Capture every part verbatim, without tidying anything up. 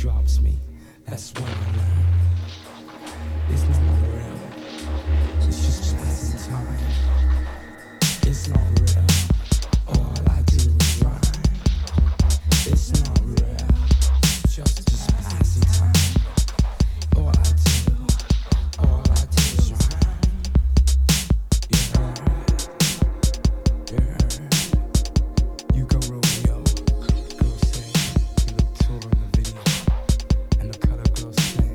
drops me. That's when I learn. It's not real. It's just passing time. It's not real. All I do is rhyme. It's not real. Just just passing time. All I do, all I do is rhyme. Yeah, yeah. You go Romeo, girl say, you look tall in the video, and the color girl sing.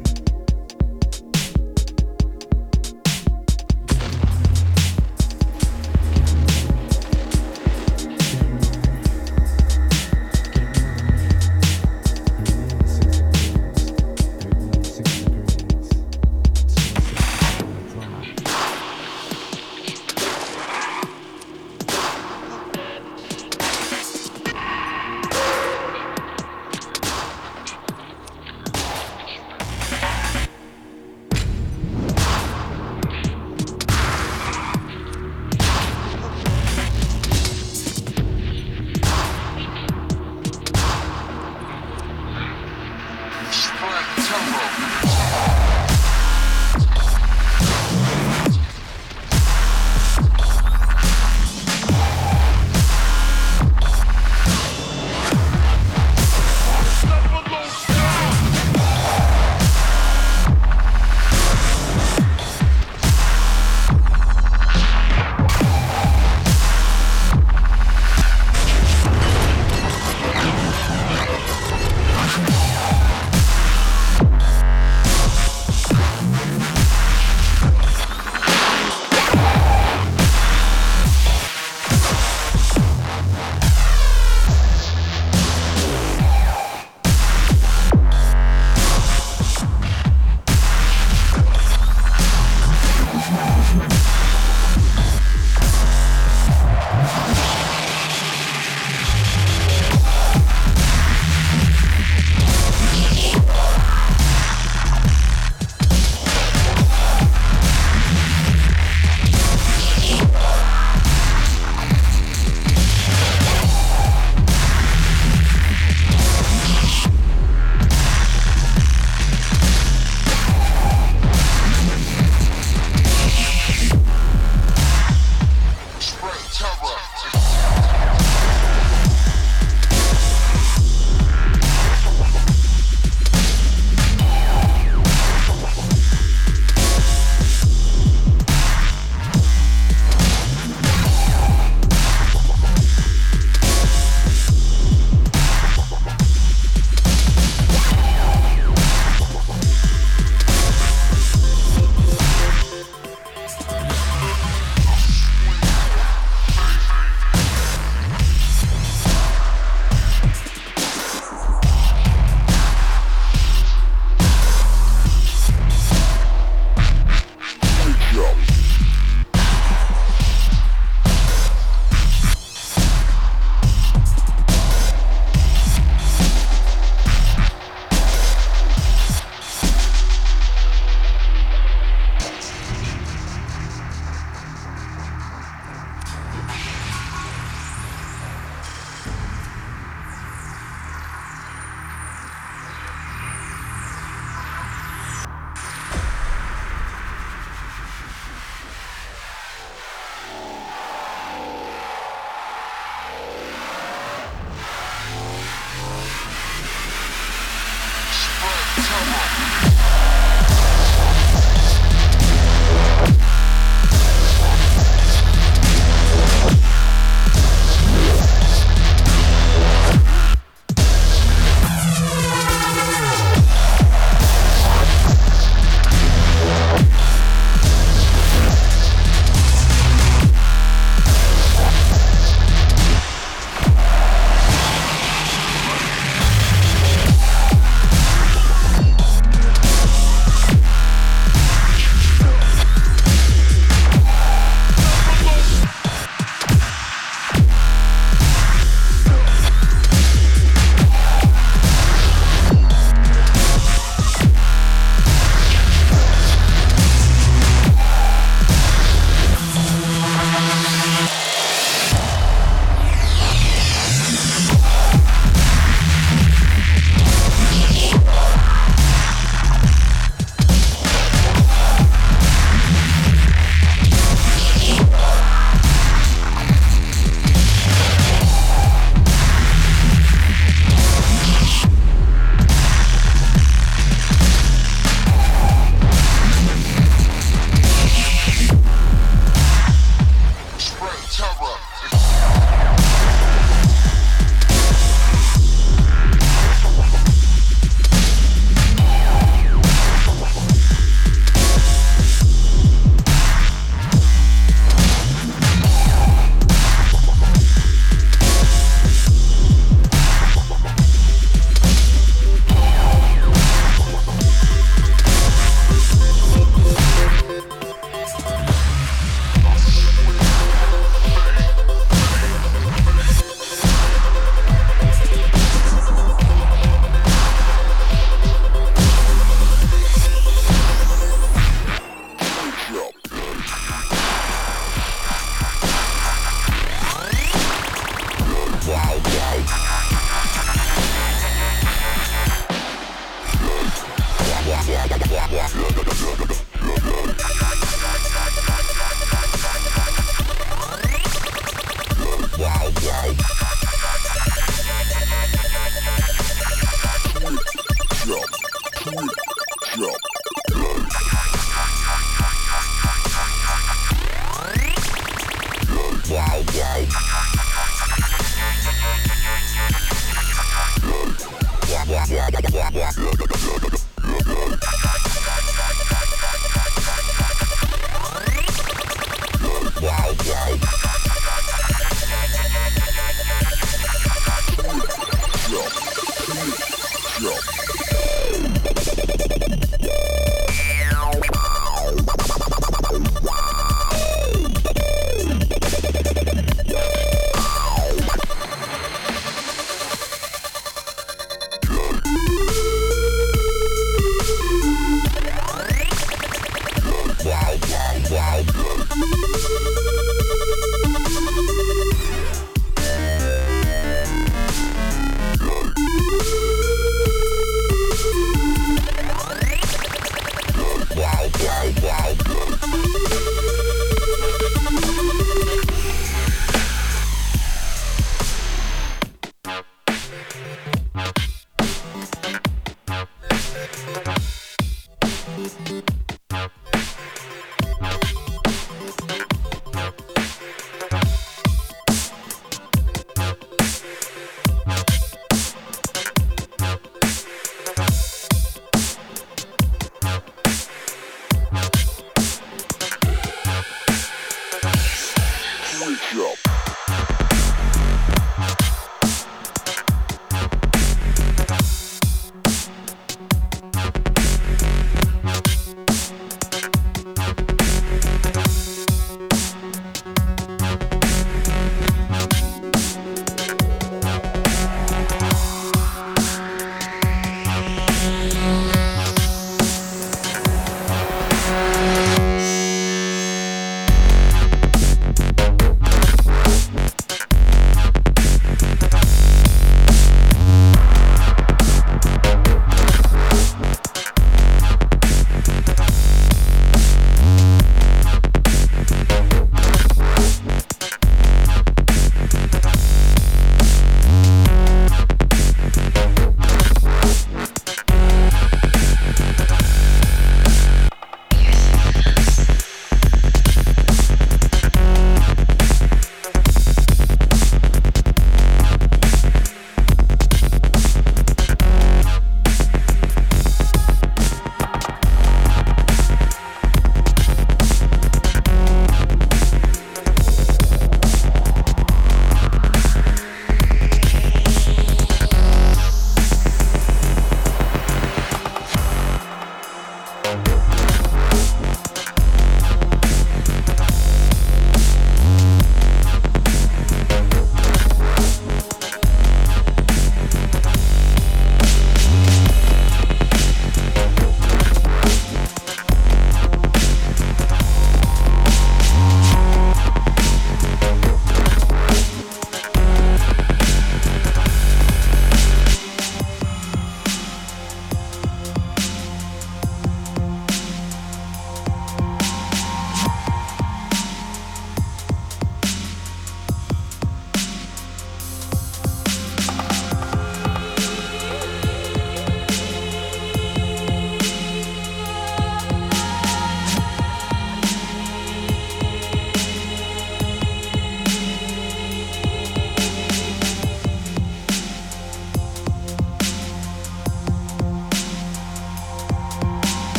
Yeah.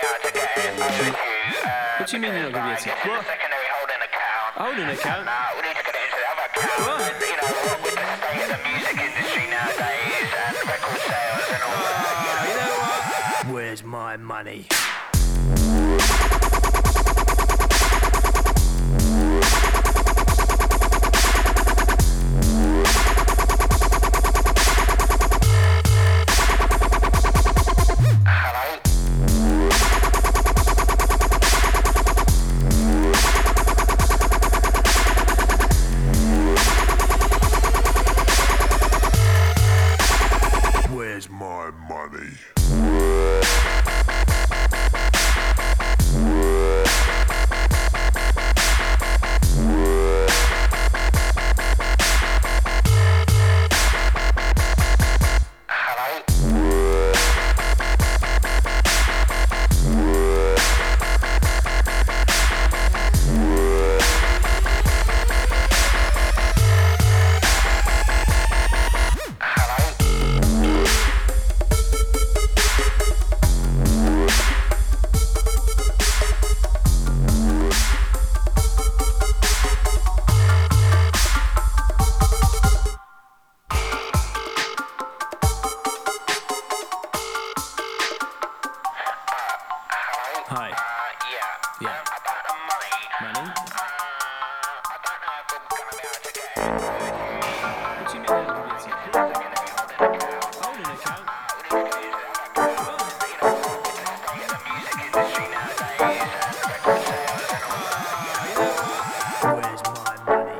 What do you mean you're not going to be able to? What? Secondary holding account. Holding account? Nah, we need to get it into the other account. What? And, you know, what with the state of the music industry nowadays and record sales and all that. Uh, you know what? Where's my money? Where's my money? Hi. Uh, yeah. Yeah. Um, about the money. Money? Uh, I don't know if I'm gonna be able to get it. What do you mean you're not going to be able to? Secondary holding account. Holding account? Uh, we need to get it into the other account. You know, what with the state of the music industry nowadays and record sales and all that. Uh, you know what? Where's my money?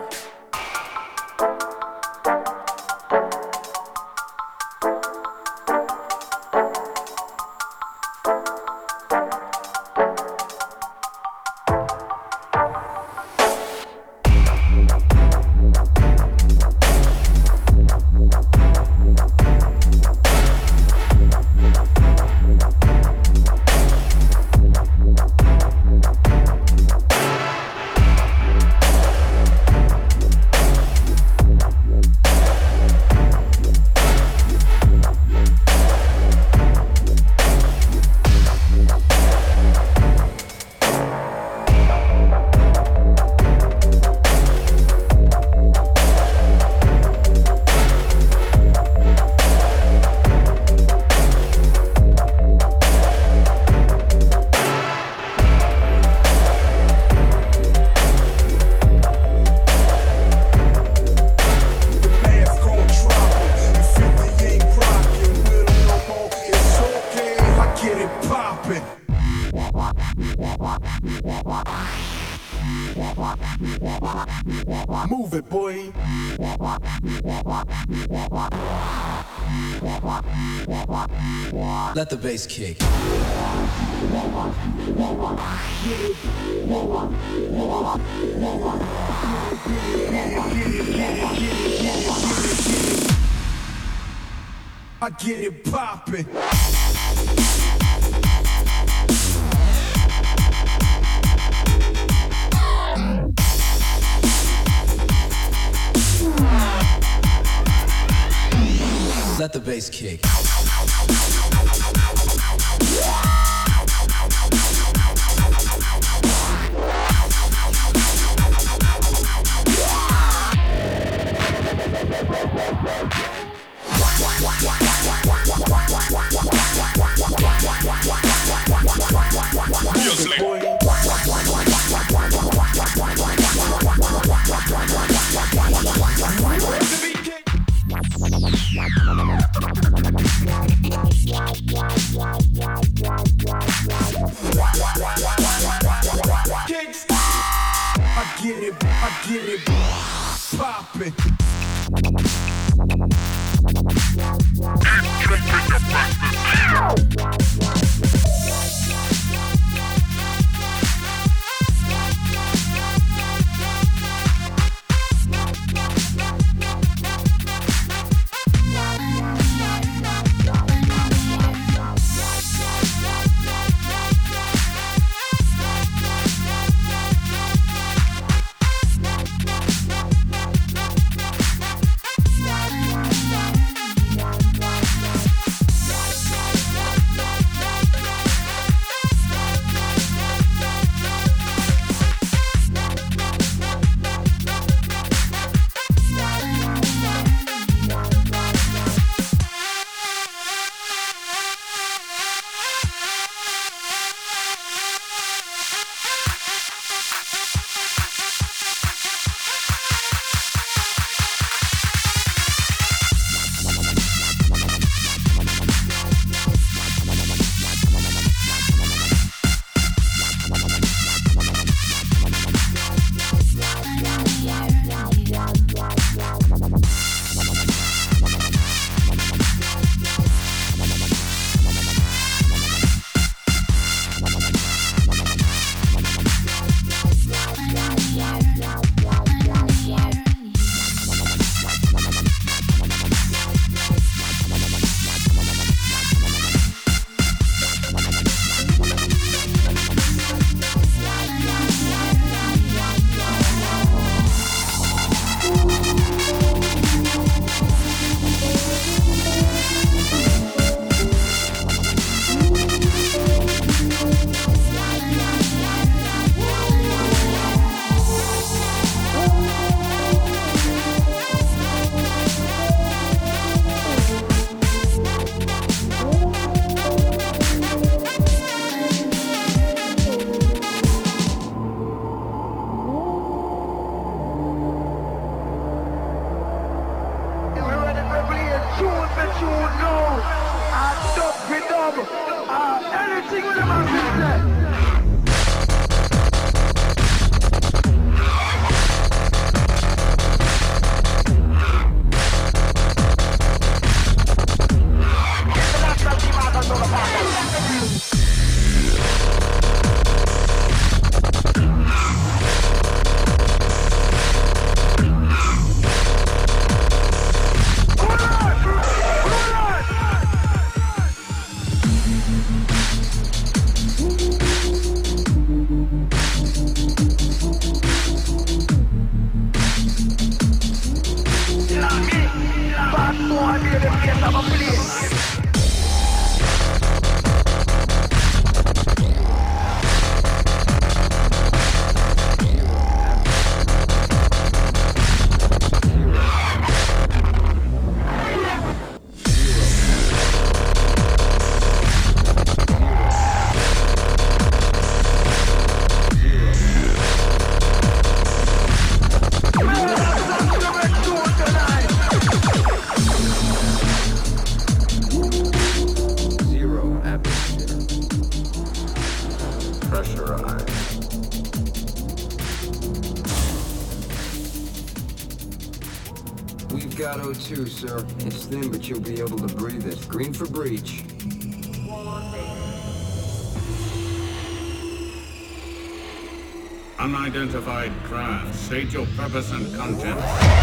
The mask gon' drop him. If fifty ain't rockin' with him no more, it's okay. I get it poppin'. Move it, boy. Let the bass kick. I get it poppin'. Let the bass kick. Move it, boy. I get it, I get it poppin'. Pressurize. We've got O two, sir. It's thin, but you'll be able to breathe it. Green for breach. Unidentified craft. State your purpose and content.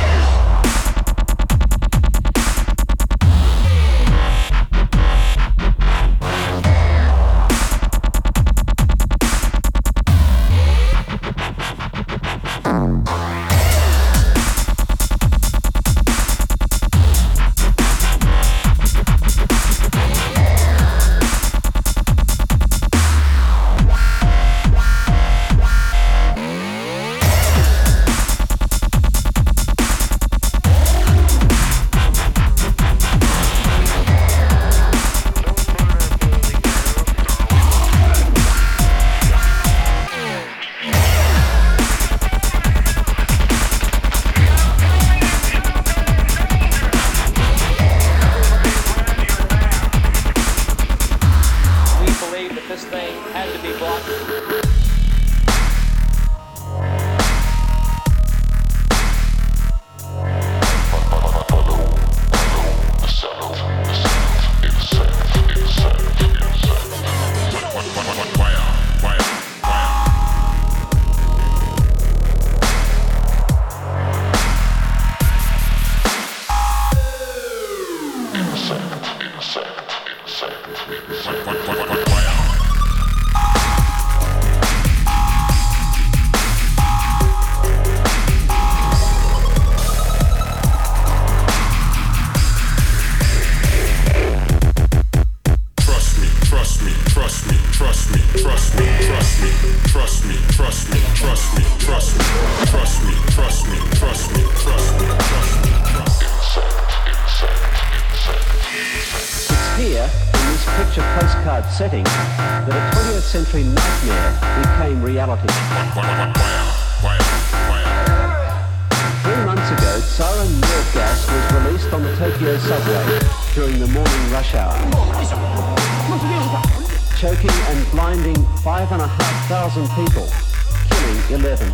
Setting that a twentieth century nightmare became reality. Three months ago, sarin nerve gas was released on the Tokyo subway during the morning rush hour, choking and blinding five and a half thousand people, killing eleven.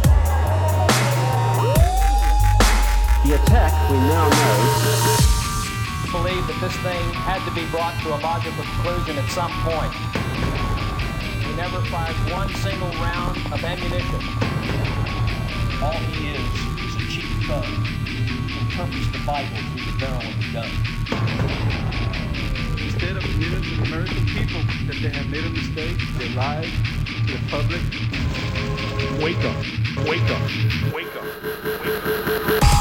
The attack, we now know, believe that this thing had to be brought to a logical conclusion at some point. He never fired one single round of ammunition. All he is is a cheap thug who interprets the Bible through the barrel of a gun. Instead of admitting to the American people that they have made a mistake, they lied to the public. Wake up, wake up, wake up, wake up.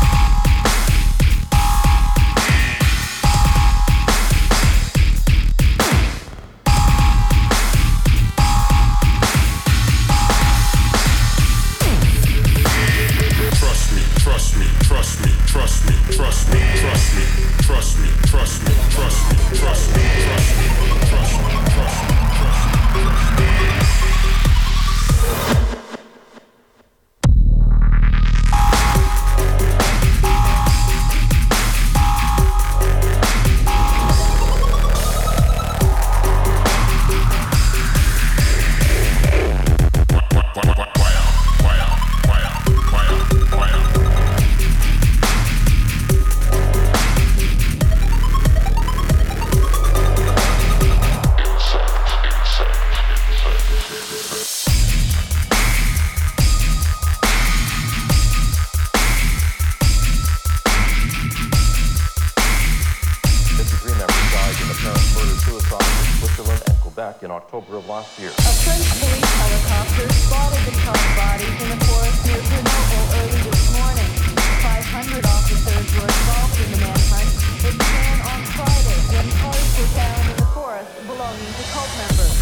In October of last year. A French police helicopter spotted the charred bodies in a forest near Grenoble early this morning. five hundred officers were involved in the manhunt. It began on Friday when cars were found in the forest belonging to cult members.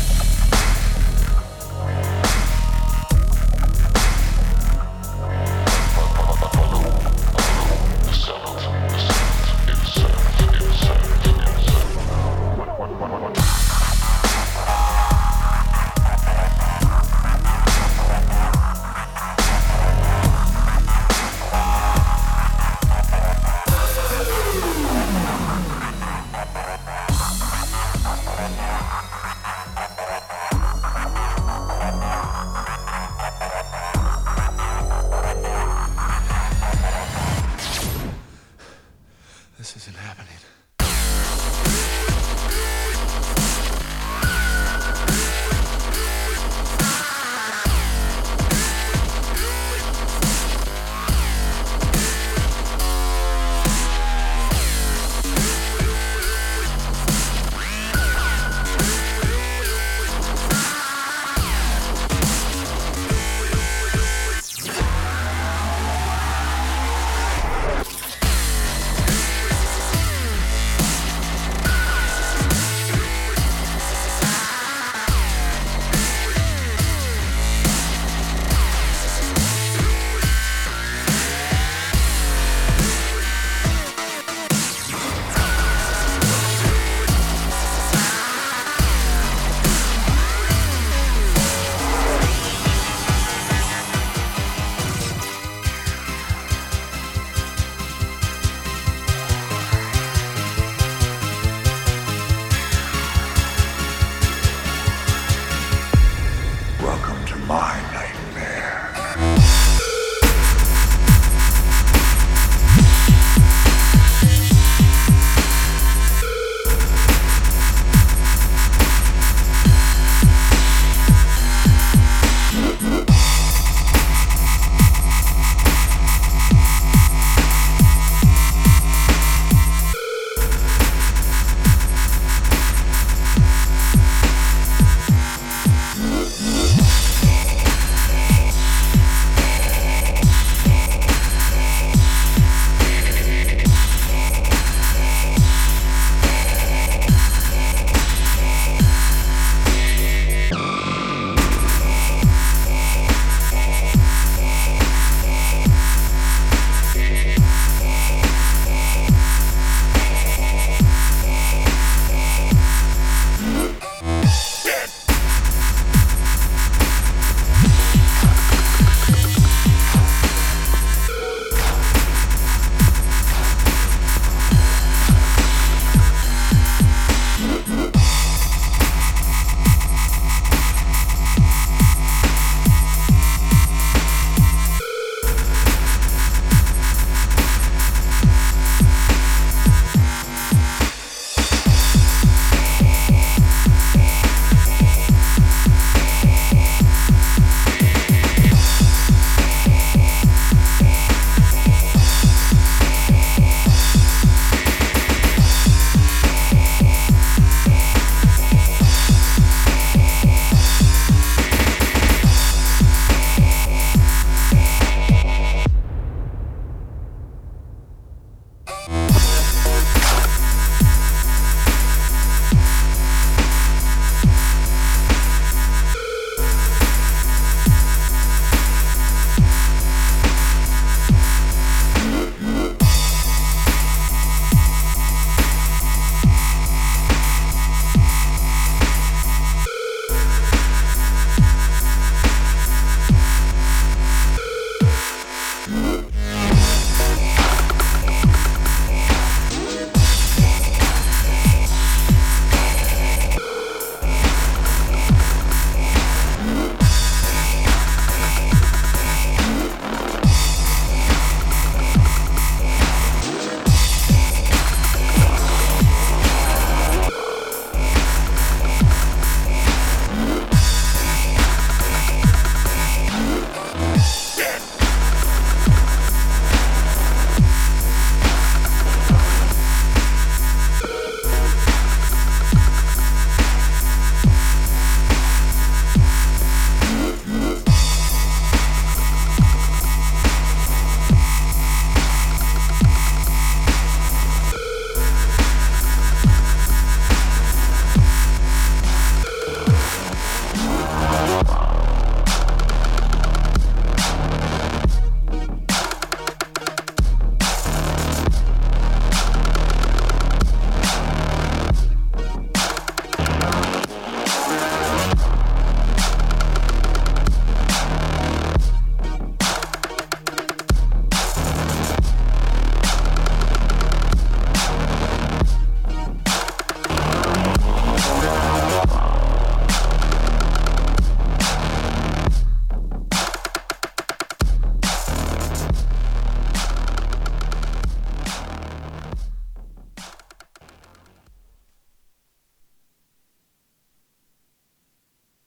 mine.